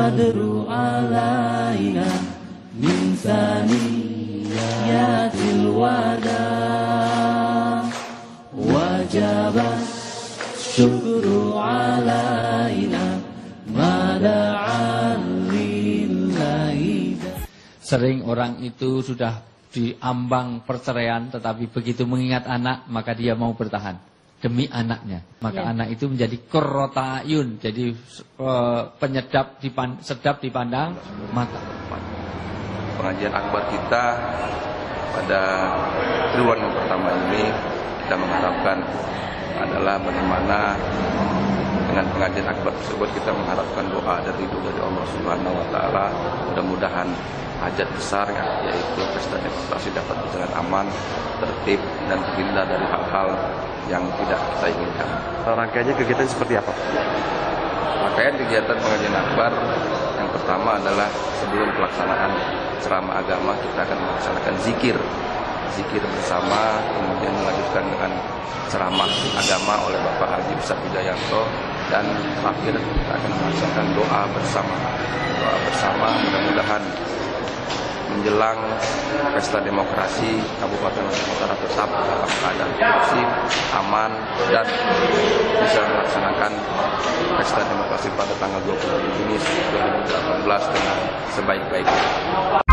badru alaina min saniyatil wada wajaba syukru alaina mada'an lillahi. Sering orang itu sudah diambang perceraian, tetapi begitu mengingat anak maka dia mau bertahan demi anaknya. Maka anak itu menjadi qurrata ayun, jadi penyedap sedap dipandang mata. Pengajian akbar kita pada triwulan yang pertama ini kita mengharapkan adalah bagaimana dengan pengajian akbar tersebut kita mengharapkan doa dan ridho dari Allah Subhanahu wa taala. Mudah-mudahan hajat besar yaitu pesta demokrasi dapat berjalan aman, tertib dan terhindar dari hal-hal yang tidak kita inginkan. Rangkaiannya kegiatan seperti apa? Rangkaian kegiatan pengajian akbar yang pertama adalah sebelum pelaksanaan ceramah agama kita akan melaksanakan zikir bersama, kemudian melanjutkan dengan ceramah agama oleh Bapak Haji Besar Wijayanto, dan akhir kita akan melaksanakan doa bersama mudah-mudahan menjelang pesta demokrasi Kabupaten Lombok Utara tetap dalam keadaan kondusif, aman, dan bisa melaksanakan pesta demokrasi pada tanggal 27 Juni 2018 dengan sebaik-baiknya.